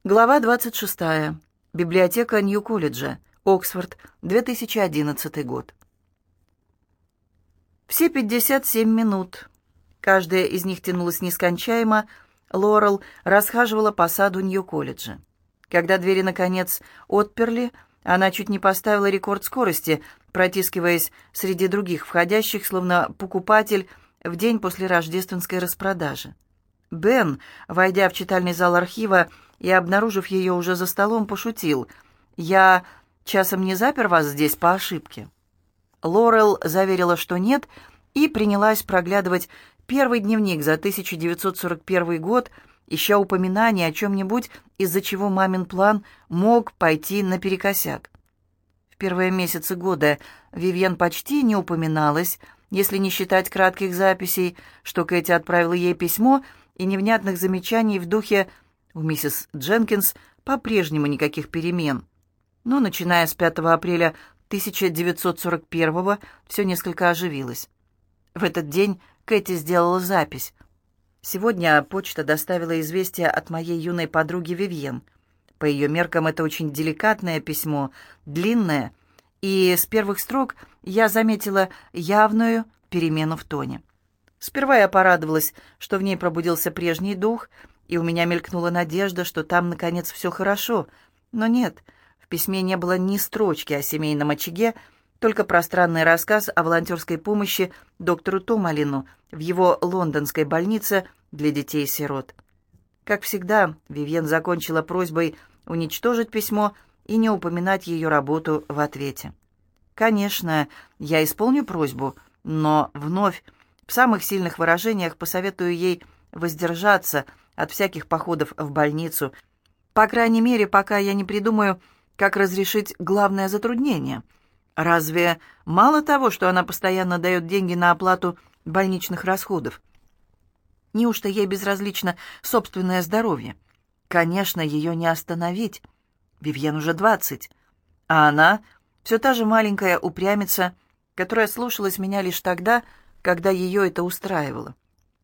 Глава 26. Библиотека Нью-Колледжа. Оксфорд, 2011 год. Все 57 минут. Каждая из них тянулась нескончаемо. Лорел расхаживала по саду Нью-Колледжа. Когда двери, наконец, отперли, она чуть не поставила рекорд скорости, протискиваясь среди других входящих, словно покупатель в день после рождественской распродажи. Бен, войдя в читальный зал архива и обнаружив ее уже за столом, пошутил: «Я часом не запер вас здесь по ошибке?» Лорел заверила, что нет, и принялась проглядывать первый дневник за 1941 год, ища упоминания о чем-нибудь, из-за чего мамин план мог пойти наперекосяк. В первые месяцы года Вивьен почти не упоминалась, если не считать кратких записей, что Кэти отправила ей письмо, и невнятных замечаний в духе «У миссис Дженкинс по-прежнему никаких перемен». Но, начиная с 5 апреля 1941-го, все несколько оживилось. В этот день Кэти сделала запись. «Сегодня почта доставила известие от моей юной подруги Вивьен. По ее меркам это очень деликатное письмо, длинное, и с первых строк я заметила явную перемену в тоне. Сперва я порадовалась, что в ней пробудился прежний дух, и у меня мелькнула надежда, что там, наконец, все хорошо. Но нет, в письме не было ни строчки о семейном очаге, только пространный рассказ о волонтерской помощи доктору Томалину в его лондонской больнице для детей-сирот. Как всегда, Вивьен закончила просьбой уничтожить письмо и не упоминать ее работу в ответе. «Конечно, я исполню просьбу, но вновь в самых сильных выражениях посоветую ей воздержаться от всяких походов в больницу, по крайней мере, пока я не придумаю, как разрешить главное затруднение. Разве мало того, что она постоянно дает деньги на оплату больничных расходов? Неужто ей безразлично собственное здоровье? Конечно, ее не остановить. Вивьен уже 20, а она все та же маленькая упрямица, которая слушалась меня лишь тогда, когда ее это устраивало.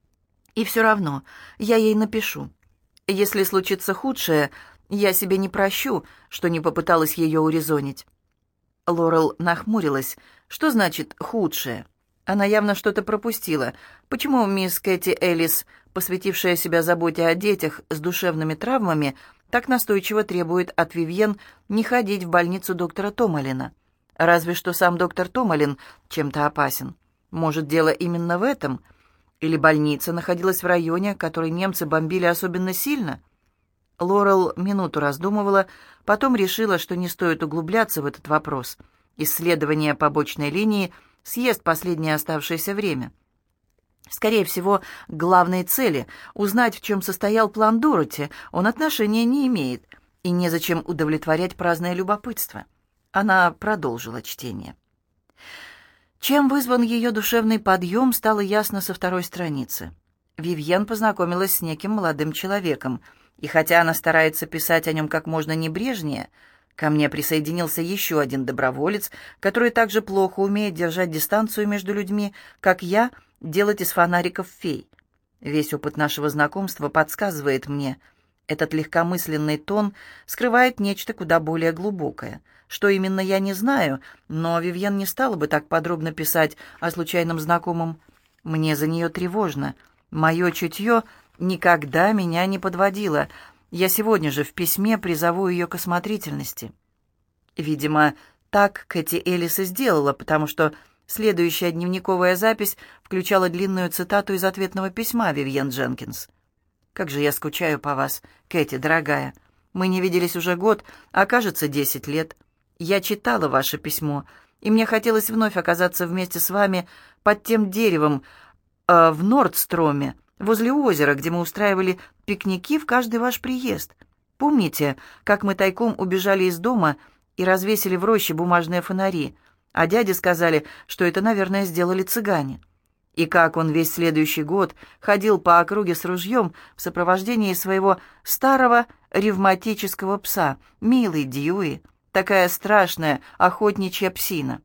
И все равно я ей напишу. Если случится худшее, я себе не прощу, что не попыталась ее урезонить». Лорел нахмурилась. «Что значит «худшее»?» Она явно что-то пропустила. Почему мисс Кэти Эллис, посвятившая себя заботе о детях с душевными травмами, так настойчиво требует от Вивьен не ходить в больницу доктора Томалина? Разве что сам доктор Томалин чем-то опасен. Может, дело именно в этом? Или больница находилась в районе, который немцы бомбили особенно сильно? Лорел минуту раздумывала, потом решила, что не стоит углубляться в этот вопрос. Исследование побочной линии съест последнее оставшееся время. Скорее всего, к главной цели — узнать, в чем состоял план Дороти, он отношения не имеет, и незачем удовлетворять праздное любопытство. Она продолжила чтение. Чем вызван ее душевный подъем, стало ясно со второй страницы. Вивьен познакомилась с неким молодым человеком, и хотя она старается писать о нем как можно небрежнее, ко мне присоединился еще один доброволец, который также плохо умеет держать дистанцию между людьми, как я, делать из фонариков фей. Весь опыт нашего знакомства подсказывает мне, этот легкомысленный тон скрывает нечто куда более глубокое. Что именно, я не знаю, но Вивьен не стала бы так подробно писать о случайном знакомом. Мне за нее тревожно. Мое чутье никогда меня не подводило. Я сегодня же в письме призову ее к осмотрительности. Видимо, так Кэти Эллис и сделала, потому что следующая дневниковая запись включала длинную цитату из ответного письма Вивьен Дженкинс. «Как же я скучаю по вас, Кэти, дорогая. Мы не виделись уже год, а кажется, 10 лет. Я читала ваше письмо, и мне хотелось вновь оказаться вместе с вами под тем деревом в Нордстроме, возле озера, где мы устраивали пикники в каждый ваш приезд. Помните, как мы тайком убежали из дома и развесили в роще бумажные фонари, а дяде сказали, что это, наверное, сделали цыгане? И как он весь следующий год ходил по округе с ружьем в сопровождении своего старого ревматического пса, милый Дьюи, такая страшная охотничья псина.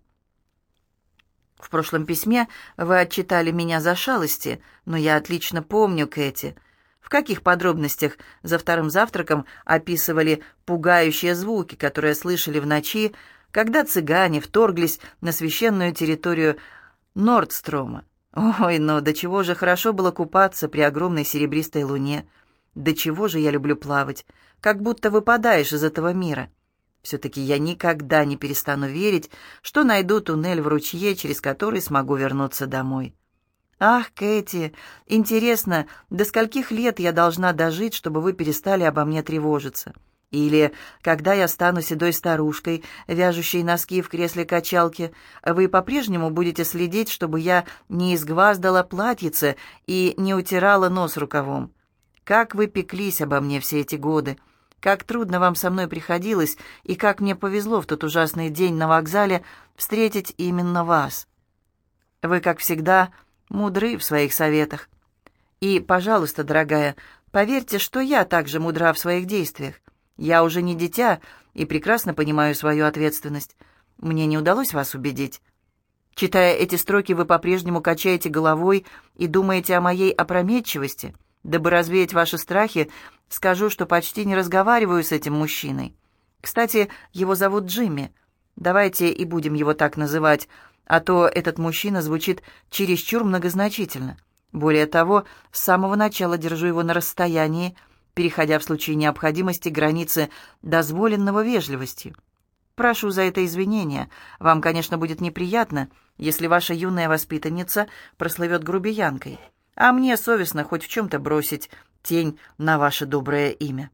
В прошлом письме вы отчитали меня за шалости, но я отлично помню, Кэти. В каких подробностях за вторым завтраком описывали пугающие звуки, которые слышали в ночи, когда цыгане вторглись на священную территорию Нордстрома. Ой, но до чего же хорошо было купаться при огромной серебристой луне. До чего же я люблю плавать, как будто выпадаешь из этого мира. Все-таки я никогда не перестану верить, что найду туннель в ручье, через который смогу вернуться домой. Ах, Кэти, интересно, до скольких лет я должна дожить, чтобы вы перестали обо мне тревожиться? Или, когда я стану седой старушкой, вяжущей носки в кресле качалки, вы по-прежнему будете следить, чтобы я не изгваздала платьице и не утирала нос рукавом? Как вы пеклись обо мне все эти годы! Как трудно вам со мной приходилось, и как мне повезло в тот ужасный день на вокзале встретить именно вас. Вы, как всегда, мудры в своих советах. И, пожалуйста, дорогая, поверьте, что я также мудра в своих действиях. Я уже не дитя и прекрасно понимаю свою ответственность. Мне не удалось вас убедить. Читая эти строки, вы по-прежнему качаете головой и думаете о моей опрометчивости. Дабы развеять ваши страхи, скажу, что почти не разговариваю с этим мужчиной. Кстати, его зовут Джимми. Давайте и будем его так называть, а то этот мужчина звучит чересчур многозначительно. Более того, с самого начала держу его на расстоянии, переходя в случае необходимости границы дозволенного вежливостью. Прошу за это извинения. Вам, конечно, будет неприятно, если ваша юная воспитанница прослывет грубиянкой. А мне совестно хоть в чем-то бросить тень на ваше доброе имя».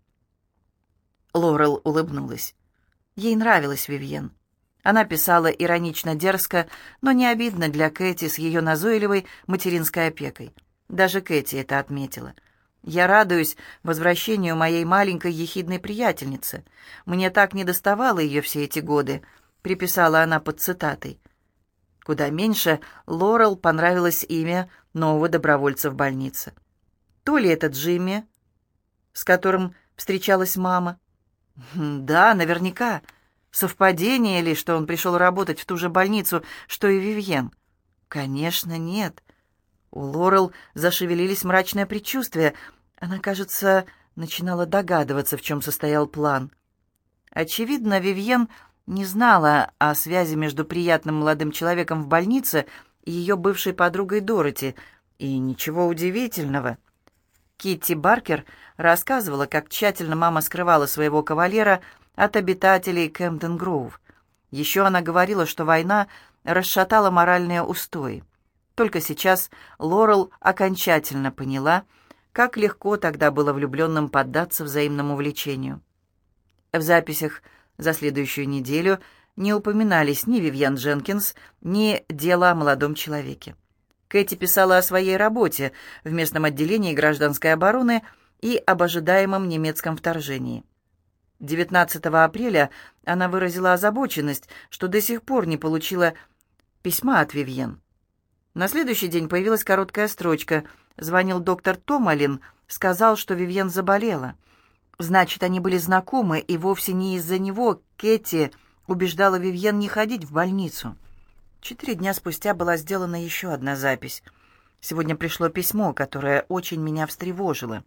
Лорел улыбнулась. Ей нравилась Вивьен. Она писала иронично дерзко, но не обидно для Кэти с ее назойливой материнской опекой. Даже Кэти это отметила. «Я радуюсь возвращению моей маленькой ехидной приятельницы. Мне так недоставало ее все эти годы», — приписала она под цитатой. Куда меньше Лорел понравилось имя нового добровольца в больнице. То ли это Джимми, с которым встречалась мама? Да, наверняка. Совпадение ли, что он пришел работать в ту же больницу, что и Вивьен? Конечно, нет. У Лорел зашевелились мрачные предчувствия. Она, кажется, начинала догадываться, в чем состоял план. Очевидно, Вивьен не знала о связи между приятным молодым человеком в больнице и ее бывшей подругой Дороти, и ничего удивительного. Китти Баркер рассказывала, как тщательно мама скрывала своего кавалера от обитателей Кэмптон-Гроув. Еще она говорила, что война расшатала моральные устои. Только сейчас Лорел окончательно поняла, как легко тогда было влюбленным поддаться взаимному влечению. В записях за следующую неделю не упоминались ни Вивьен Дженкинс, ни дело о молодом человеке. Кэти писала о своей работе в местном отделении гражданской обороны и об ожидаемом немецком вторжении. 19 апреля она выразила озабоченность, что до сих пор не получила письма от Вивьен. На следующий день появилась короткая строчка. Звонил доктор Томалин, сказал, что Вивьен заболела. Значит, они были знакомы, и вовсе не из-за него Кэти убеждала Вивьен не ходить в больницу. 4 дня спустя была сделана еще одна запись. Сегодня пришло письмо, которое очень меня встревожило.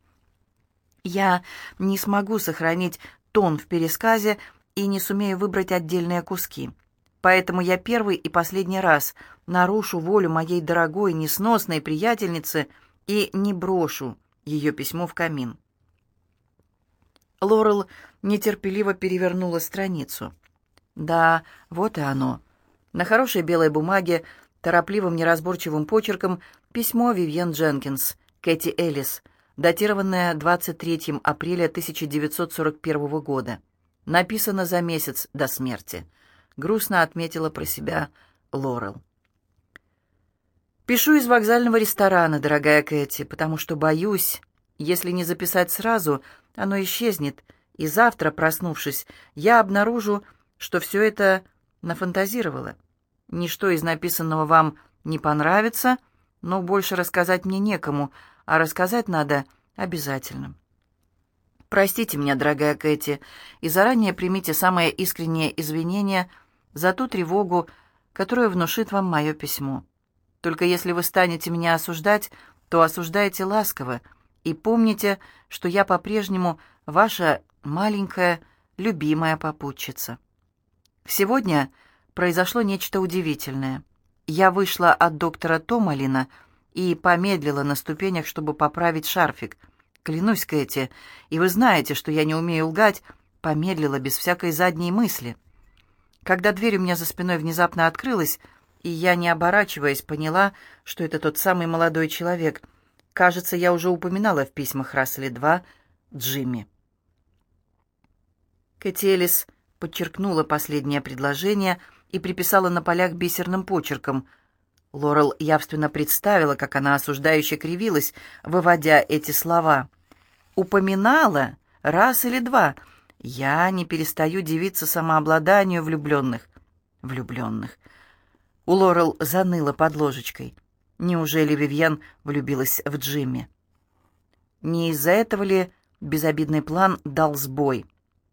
Я не смогу сохранить тон в пересказе и не сумею выбрать отдельные куски. Поэтому я первый и последний раз нарушу волю моей дорогой, несносной приятельницы и не брошу ее письмо в камин. Лорел нетерпеливо перевернула страницу. Да, вот и оно. На хорошей белой бумаге, торопливым неразборчивым почерком, письмо Вивьен Дженкинс, Кэти Эллис, датированное 23 апреля 1941 года. Написано за месяц до смерти. Грустно отметила про себя Лорел. «Пишу из вокзального ресторана, дорогая Кэти, потому что боюсь, если не записать сразу, оно исчезнет, и завтра, проснувшись, я обнаружу, что все это нафантазировала. Ничто из написанного вам не понравится, но больше рассказать мне некому, а рассказать надо обязательно. Простите меня, дорогая Кэти, и заранее примите самые искренние извинения за ту тревогу, которую внушит вам мое письмо. Только если вы станете меня осуждать, то осуждайте ласково И помните, что я по-прежнему ваша маленькая, любимая попутчица. Сегодня произошло нечто удивительное. Я вышла от доктора Томалина и помедлила на ступенях, чтобы поправить шарфик. Клянусь, Кэти, и вы знаете, что я не умею лгать, помедлила без всякой задней мысли. Когда дверь у меня за спиной внезапно открылась, и я, не оборачиваясь, поняла, что это тот самый молодой человек. Кажется, я уже упоминала в письмах раз или два Джимми. Кэти Элис подчеркнула последнее предложение и приписала на полях бисерным почерком. Лорел явственно представила, как она осуждающе кривилась, выводя эти слова. «Упоминала раз или два. Я не перестаю дивиться самообладанию влюбленных». Влюбленных. У Лорел заныло под ложечкой. Неужели Вивьен влюбилась в Джимми? Не из-за этого ли безобидный план дал сбой?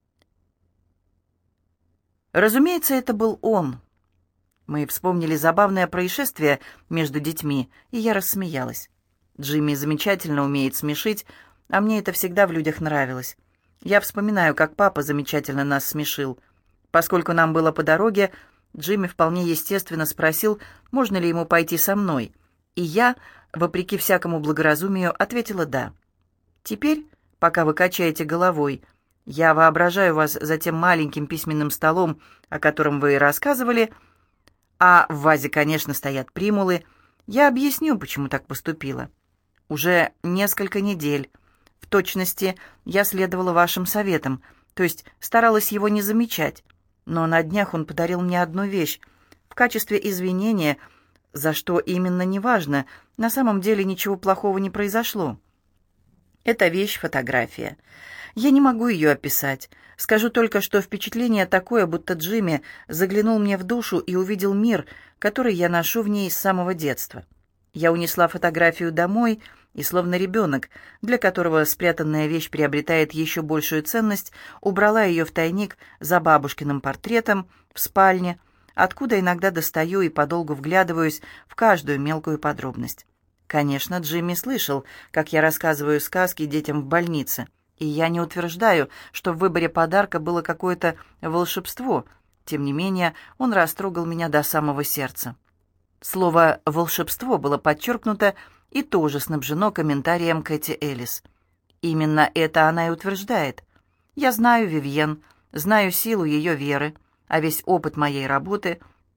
Разумеется, это был он. Мы вспомнили забавное происшествие между детьми, и я рассмеялась. Джимми замечательно умеет смешить, а мне это всегда в людях нравилось. Я вспоминаю, как папа замечательно нас смешил. Поскольку нам было по дороге, Джимми вполне естественно спросил, можно ли ему пойти со мной, и я, вопреки всякому благоразумию, ответила «да». Теперь, пока вы качаете головой, я воображаю вас за тем маленьким письменным столом, о котором вы рассказывали, а в вазе, конечно, стоят примулы. Я объясню, почему так поступила. Уже несколько недель, в точности, я следовала вашим советам, то есть старалась его не замечать. Но на днях он подарил мне одну вещь. В качестве извинения, за что именно неважно, на самом деле ничего плохого не произошло. Эта вещь — фотография. Я не могу ее описать. Скажу только, что впечатление такое, будто Джимми заглянул мне в душу и увидел мир, который я ношу в ней с самого детства. Я унесла фотографию домой, и, словно ребенок, для которого спрятанная вещь приобретает еще большую ценность, убрала ее в тайник за бабушкиным портретом в спальне, откуда иногда достаю и подолгу вглядываюсь в каждую мелкую подробность. Конечно, Джимми слышал, как я рассказываю сказки детям в больнице, и я не утверждаю, что в выборе подарка было какое-то волшебство. Тем не менее, он растрогал меня до самого сердца. Слово «волшебство» было подчеркнуто и тоже снабжено комментарием Кэти Элис. Именно это она и утверждает. Я знаю Вивьен, знаю силу ее веры, а весь опыт моей работы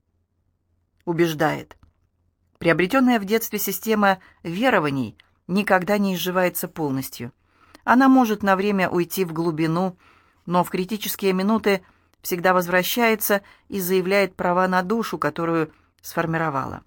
убеждает. Приобретенная в детстве система верований никогда не изживается полностью. Она может на время уйти в глубину, но в критические минуты всегда возвращается и заявляет права на душу, которую сформировала.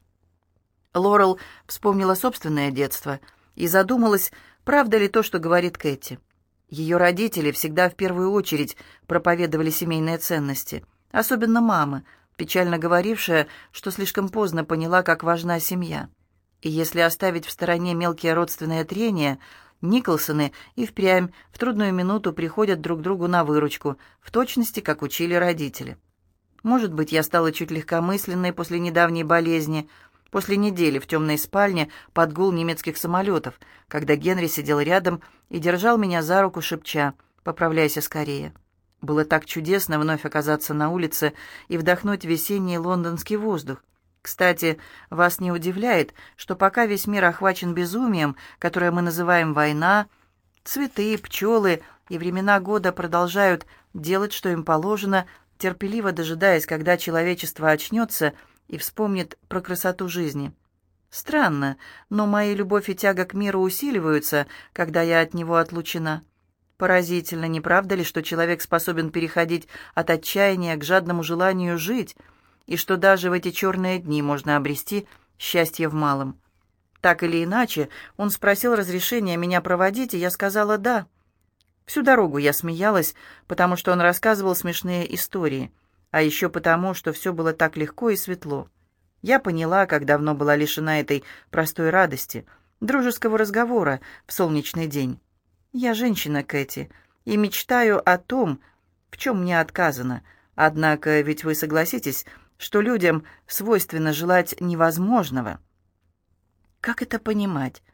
Лорел вспомнила собственное детство и задумалась, правда ли то, что говорит Кэти. Ее родители всегда в первую очередь проповедовали семейные ценности, особенно мама, печально говорившая, что слишком поздно поняла, как важна семья. И если оставить в стороне мелкие родственные трения, Николсоны и впрямь в трудную минуту приходят друг другу на выручку, в точности, как учили родители. Может быть, я стала чуть легкомысленной после недавней болезни, после недели в темной спальне под гул немецких самолетов, когда Генри сидел рядом и держал меня за руку, шепча: «Поправляйся скорее». Было так чудесно вновь оказаться на улице и вдохнуть весенний лондонский воздух. Кстати, вас не удивляет, что пока весь мир охвачен безумием, которое мы называем война, цветы, пчелы и времена года продолжают делать, что им положено, терпеливо дожидаясь, когда человечество очнется и вспомнит про красоту жизни. Странно, но моя любовь и тяга к миру усиливаются, когда я от него отлучена. Поразительно, не правда ли, что человек способен переходить от отчаяния к жадному желанию жить, и что даже в эти черные дни можно обрести счастье в малом? Так или иначе, он спросил разрешения меня проводить, и я сказала «да». Всю дорогу я смеялась, потому что он рассказывал смешные истории, а еще потому, что все было так легко и светло. Я поняла, как давно была лишена этой простой радости, дружеского разговора в солнечный день. Я женщина, Кэти, и мечтаю о том, в чем мне отказано. Однако ведь вы согласитесь, что людям свойственно желать невозможного. Как это понимать?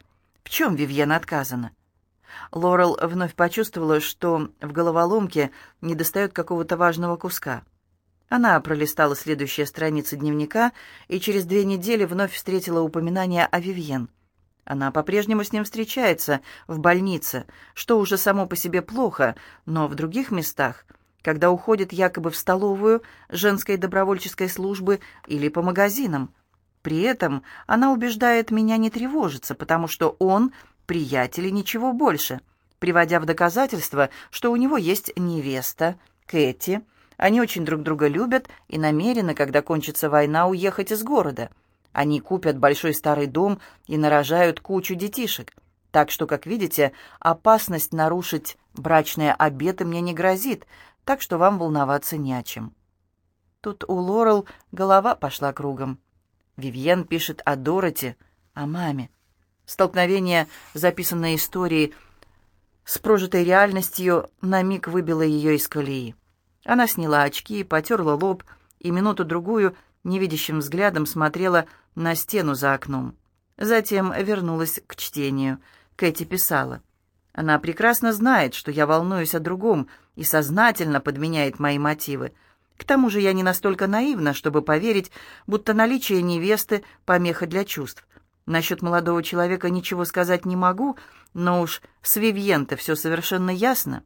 В чем Вивьен отказано? Лорел вновь почувствовала, что в головоломке недостает какого-то важного куска. Она пролистала следующие страницы дневника и через 2 недели вновь встретила упоминание о Вивьен. Она по-прежнему с ним встречается в больнице, что уже само по себе плохо, но в других местах, когда уходит якобы в столовую женской добровольческой службы или по магазинам. При этом она убеждает меня не тревожиться, потому что он приятель и ничего больше, приводя в доказательство, что у него есть невеста, Кэти. Они очень друг друга любят и намерены, когда кончится война, уехать из города. Они купят большой старый дом и нарожают кучу детишек. Так что, как видите, опасность нарушить брачные обеты мне не грозит, так что вам волноваться не о чем. Тут у Лорел голова пошла кругом. Вивьен пишет о Дороти, о маме. Столкновение записанной истории с прожитой реальностью на миг выбило ее из колеи. Она сняла очки, потерла лоб и минуту-другую невидящим взглядом смотрела на стену за окном. Затем вернулась к чтению. Кэти писала. Она прекрасно знает, что я волнуюсь о другом, и сознательно подменяет мои мотивы. К тому же я не настолько наивна, чтобы поверить, будто наличие невесты — помеха для чувств. Насчет молодого человека ничего сказать не могу, но уж с Вивьен-то все совершенно ясно.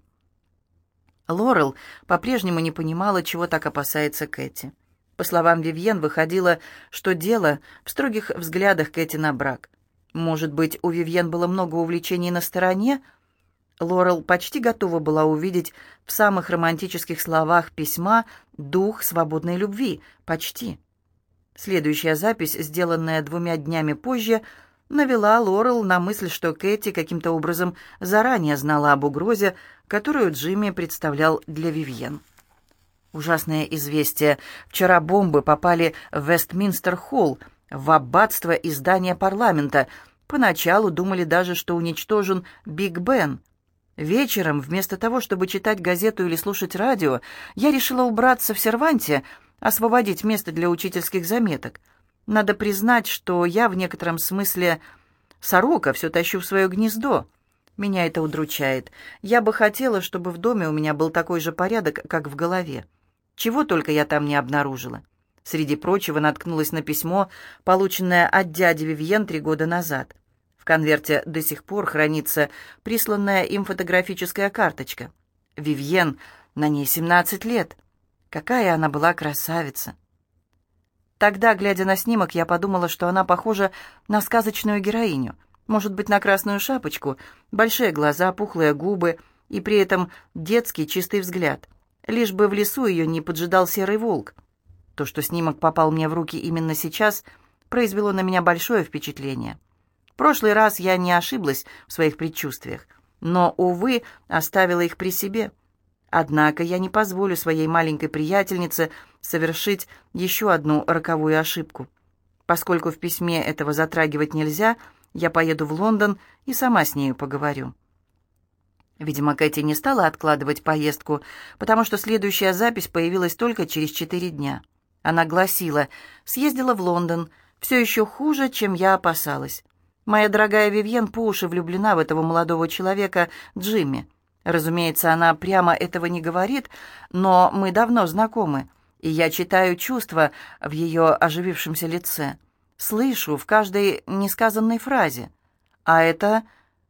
Лорел по-прежнему не понимала, чего так опасается Кэти. По словам Вивьен, выходило, что дело в строгих взглядах Кэти на брак. Может быть, у Вивьен было много увлечений на стороне? Лорел почти готова была увидеть в самых романтических словах письма дух свободной любви. Почти. Следующая запись, сделанная 2 днями позже, навела Лорел на мысль, что Кэти каким-то образом заранее знала об угрозе, которую Джимми представлял для Вивьен. Ужасное известие. Вчера бомбы попали в Вестминстер-холл, в аббатство и здание парламента. Поначалу думали даже, что уничтожен Биг Бен. Вечером, вместо того, чтобы читать газету или слушать радио, я решила убраться в серванте, освободить место для учительских заметок. Надо признать, что я в некотором смысле сорока, все тащу в свое гнездо. Меня это удручает. Я бы хотела, чтобы в доме у меня был такой же порядок, как в голове. Чего только я там не обнаружила. Среди прочего наткнулась на письмо, полученное от дяди Вивьен 3 года назад. В конверте до сих пор хранится присланная им фотографическая карточка. Вивьен, на ней 17 лет. Какая она была красавица! Тогда, глядя на снимок, я подумала, что она похожа на сказочную героиню. Может быть, на Красную Шапочку, большие глаза, пухлые губы и при этом детский чистый взгляд. Лишь бы в лесу ее не поджидал серый волк. То, что снимок попал мне в руки именно сейчас, произвело на меня большое впечатление. В прошлый раз я не ошиблась в своих предчувствиях, но, увы, оставила их при себе. Однако я не позволю своей маленькой приятельнице совершить еще одну роковую ошибку. Поскольку в письме этого затрагивать нельзя, я поеду в Лондон и сама с нею поговорю. Видимо, Кэти не стала откладывать поездку, потому что следующая запись появилась только через 4 дня. Она гласила: «Съездила в Лондон. Все еще хуже, чем я опасалась. Моя дорогая Вивьен по уши влюблена в этого молодого человека Джимми. Разумеется, она прямо этого не говорит, но мы давно знакомы, и я читаю чувства в ее оживившемся лице, слышу в каждой несказанной фразе. А это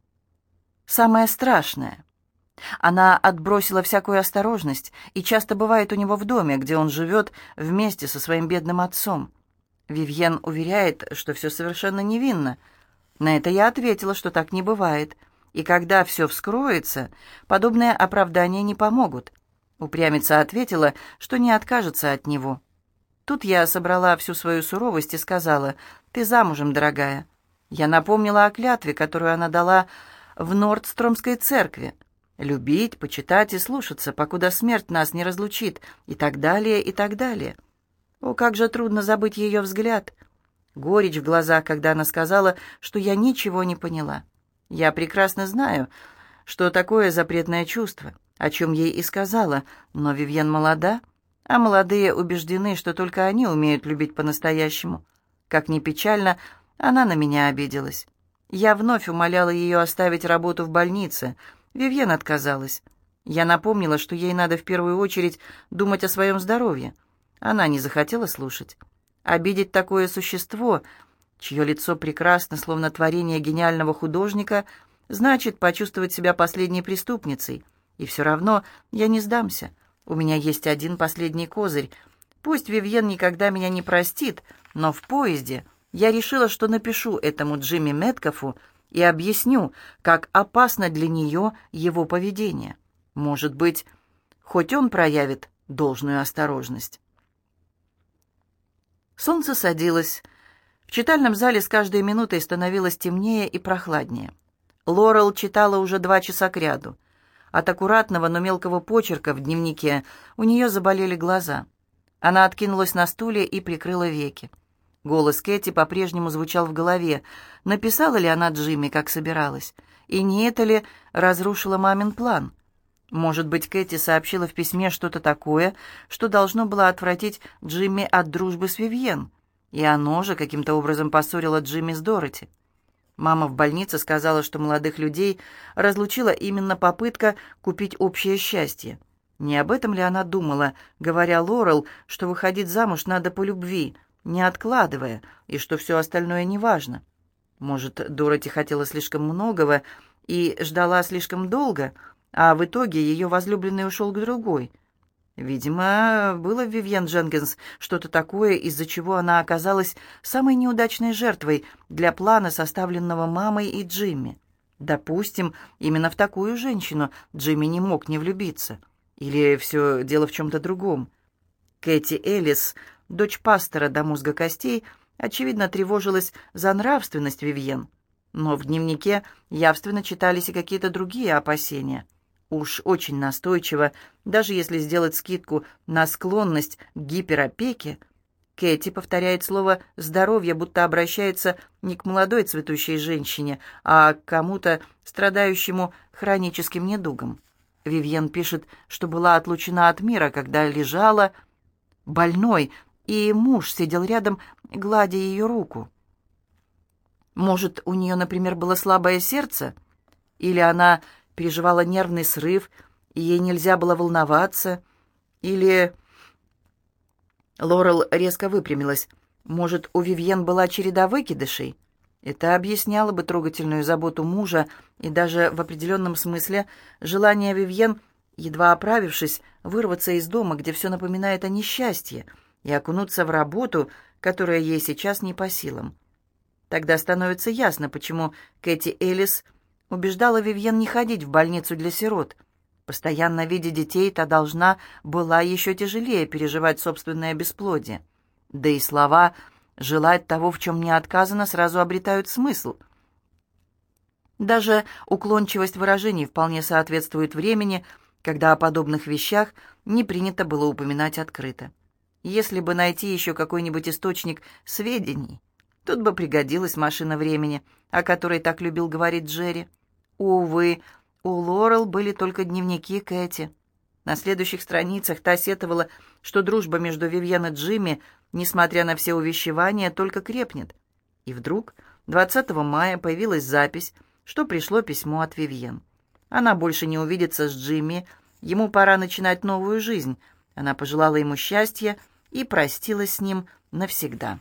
самое страшное. Она отбросила всякую осторожность и часто бывает у него в доме, где он живет вместе со своим бедным отцом. Вивьен уверяет, что все совершенно невинно. На это я ответила, что так не бывает. И когда все вскроется, подобные оправдания не помогут. Упрямица ответила, что не откажется от него. Тут я собрала всю свою суровость и сказала: «Ты замужем, дорогая». Я напомнила о клятве, которую она дала в Нордстромской церкви. Любить, почитать и слушаться, покуда смерть нас не разлучит, и так далее, и так далее. О, как же трудно забыть ее взгляд. Горечь в глазах, когда она сказала, что я ничего не поняла. Я прекрасно знаю, что такое запретное чувство, о чем ей и сказала, но Вивьен молода, а молодые убеждены, что только они умеют любить по-настоящему. Как ни печально, она на меня обиделась. Я вновь умоляла ее оставить работу в больнице. Вивьен отказалась. Я напомнила, что ей надо в первую очередь думать о своем здоровье. Она не захотела слушать. Обидеть такое существо, чье лицо прекрасно, словно творение гениального художника, значит почувствовать себя последней преступницей. И все равно я не сдамся. У меня есть один последний козырь. Пусть Вивьен никогда меня не простит, но в поезде я решила, что напишу этому Джимми Меткалфу и объясню, как опасно для нее его поведение. Может быть, хоть он проявит должную осторожность. Солнце садилось. В читальном зале с каждой минутой становилось темнее и прохладнее. Лорел читала уже 2 часа кряду. От аккуратного, но мелкого почерка в дневнике у нее заболели глаза. Она откинулась на стуле и прикрыла веки. Голос Кэти по-прежнему звучал в голове. Написала ли она Джимми, как собиралась? И не это ли разрушило мамин план? Может быть, Кэти сообщила в письме что-то такое, что должно было отвратить Джимми от дружбы с Вивьен. И оно же каким-то образом поссорило Джимми с Дороти. Мама в больнице сказала, что молодых людей разлучила именно попытка купить общее счастье. Не об этом ли она думала, говоря Лорел, что выходить замуж надо по любви, не откладывая, и что все остальное неважно? Может, Дороти хотела слишком многого и ждала слишком долго, а в итоге ее возлюбленный ушел к другой? Видимо, было в Вивьен Дженкинс что-то такое, из-за чего она оказалась самой неудачной жертвой для плана, составленного мамой и Джимми. Допустим, именно в такую женщину Джимми не мог не влюбиться. Или все дело в чем-то другом. Кэти Эллис, дочь пастора до мозга костей, очевидно, тревожилась за нравственность Вивьен. Но в дневнике явственно читались и какие-то другие опасения. Уж очень настойчиво, даже если сделать скидку на склонность к гиперопеке, Кэти повторяет слово «здоровье», будто обращается не к молодой цветущей женщине, а к кому-то, страдающему хроническим недугом. Вивьен пишет, что была отлучена от мира, когда лежала больной, и муж сидел рядом, гладя ее руку. Может, у нее, например, было слабое сердце? Или она переживала нервный срыв, и ей нельзя было волноваться? Или... Лорел резко выпрямилась. Может, у Вивьен была череда выкидышей? Это объясняло бы трогательную заботу мужа и даже в определенном смысле желание Вивьен, едва оправившись, вырваться из дома, где все напоминает о несчастье, и окунуться в работу, которая ей сейчас не по силам. Тогда становится ясно, почему Кэти Эллис убеждала Вивьен не ходить в больницу для сирот. Постоянно видя детей, та должна была еще тяжелее переживать собственное бесплодие. Да и слова «желать того, в чем не отказано», сразу обретают смысл. Даже уклончивость выражений вполне соответствует времени, когда о подобных вещах не принято было упоминать открыто. Если бы найти еще какой-нибудь источник сведений, тут бы пригодилась машина времени, о которой так любил говорить Джерри. Увы, у Лорел были только дневники Кэти. На следующих страницах та сетовала, что дружба между Вивьен и Джимми, несмотря на все увещевания, только крепнет. И вдруг 20 мая появилась запись, что пришло письмо от Вивьен. Она больше не увидится с Джимми, ему пора начинать новую жизнь. Она пожелала ему счастья и простилась с ним навсегда.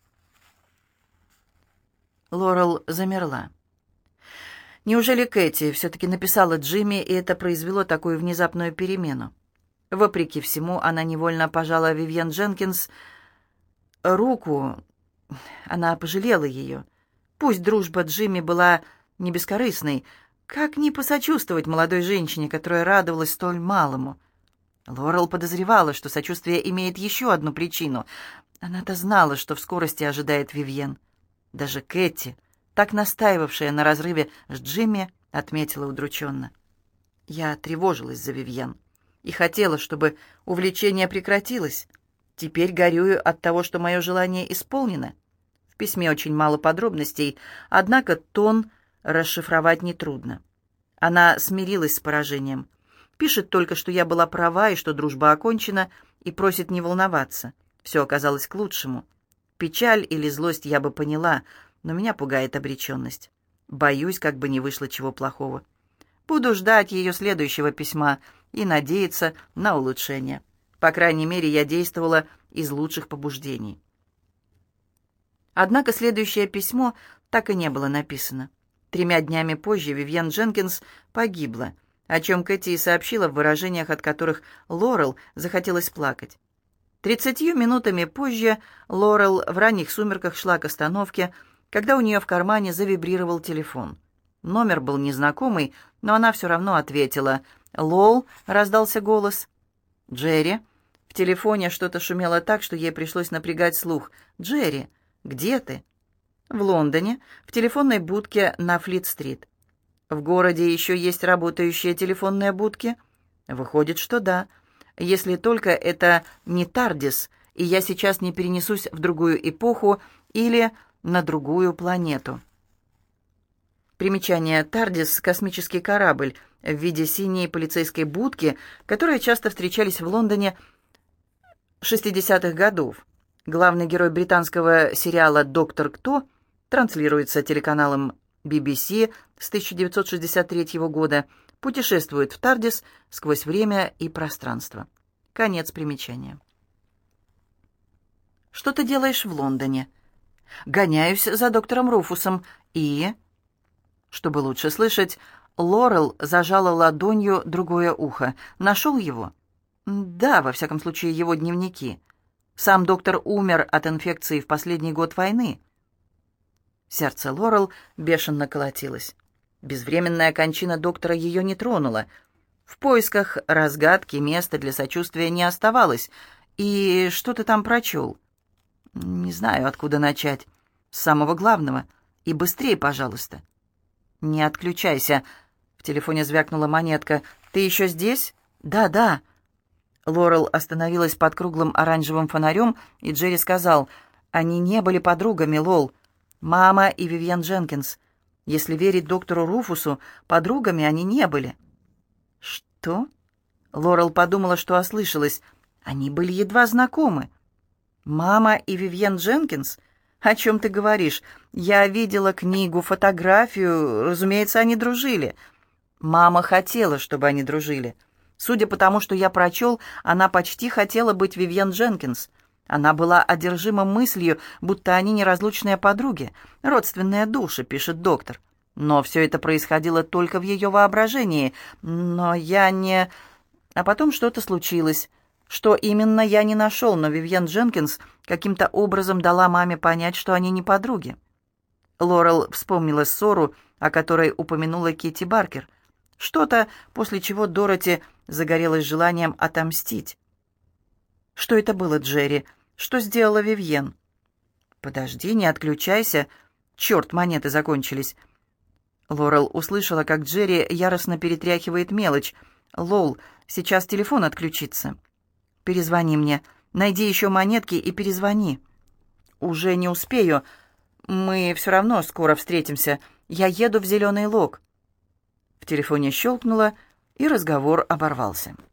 Лорел замерла. Неужели Кэти все-таки написала Джимми, и это произвело такую внезапную перемену? Вопреки всему, она невольно пожала Вивьен Дженкинс руку. Она пожалела ее. Пусть дружба Джимми была не бескорыстной, как не посочувствовать молодой женщине, которая радовалась столь малому? Лорел подозревала, что сочувствие имеет еще одну причину. Она-то знала, что в скорости ожидает Вивьен. Даже Кэти, так настаивавшая на разрыве с Джимми, отметила удрученно: «Я тревожилась за Вивьен и хотела, чтобы увлечение прекратилось. Теперь горюю от того, что мое желание исполнено». В письме очень мало подробностей, однако тон расшифровать нетрудно. Она смирилась с поражением. Пишет только, что я была права и что дружба окончена, и просит не волноваться. Все оказалось к лучшему. Печаль или злость я бы поняла, но меня пугает обреченность. Боюсь, как бы не вышло чего плохого. Буду ждать ее следующего письма и надеяться на улучшение. По крайней мере, я действовала из лучших побуждений. Однако следующее письмо так и не было написано. 3 днями позже Вивьен Дженкинс погибла, о чем Кэти и сообщила в выражениях, от которых Лорел захотелось плакать. 30 минутами позже Лорел в ранних сумерках шла к остановке, когда у нее в кармане завибрировал телефон. Номер был незнакомый, но она все равно ответила. «Лол», — раздался голос. «Джерри». В телефоне что-то шумело так, что ей пришлось напрягать слух. «Джерри, где ты?» «В Лондоне, в телефонной будке на Флит-стрит». «В городе еще есть работающие телефонные будки?» «Выходит, что да. Если только это не Тардис, и я сейчас не перенесусь в другую эпоху или на другую планету». Примечание: Тардис — космический корабль в виде синей полицейской будки, которые часто встречались в Лондоне 60-х годов. Главный герой британского сериала «Доктор Кто» транслируется телеканалом BBC с 1963 года, путешествует в Тардис сквозь время и пространство. Конец примечания. «Что ты делаешь в Лондоне?» «Гоняюсь за доктором Руфусом и...» Чтобы лучше слышать, Лорел зажала ладонью другое ухо. «Нашел его?» «Да, во всяком случае, его дневники. Сам доктор умер от инфекции в последний год войны». Сердце Лорел бешено колотилось. Безвременная кончина доктора ее не тронула. В поисках разгадки места для сочувствия не оставалось. «И что ты там прочел?» «Не знаю, откуда начать. С самого главного. И быстрее, пожалуйста». «Не отключайся». В телефоне звякнула монетка. «Ты еще здесь?» «Да, да». Лорел остановилась под круглым оранжевым фонарем, и Джерри сказал: «Они не были подругами, Лол. Мама и Вивьен Дженкинс. Если верить доктору Руфусу, подругами они не были». «Что?» Лорел подумала, что ослышалась. Они были едва знакомы. «Мама и Вивьен Дженкинс? О чем ты говоришь? Я видела книгу, фотографию. Разумеется, они дружили. Мама хотела, чтобы они дружили. Судя по тому, что я прочел, она почти хотела быть Вивьен Дженкинс. Она была одержима мыслью, будто они неразлучные подруги, родственные души», — пишет доктор. «Но все это происходило только в ее воображении. Но я не...» А потом что-то случилось. Что именно, я не нашел, но Вивьен Дженкинс каким-то образом дала маме понять, что они не подруги. Лорел вспомнила ссору, о которой упомянула Китти Баркер. Что-то, после чего Дороти загорелась желанием отомстить. «Что это было, Джерри? Что сделала Вивьен?» «Подожди, не отключайся. Черт, монеты закончились». Лорел услышала, как Джерри яростно перетряхивает мелочь. «Лол, сейчас телефон отключится. Перезвони мне. Найди еще монетки и перезвони». «Уже не успею. Мы все равно скоро встретимся. Я еду в Зеленый Лог». В телефоне щелкнуло, и разговор оборвался.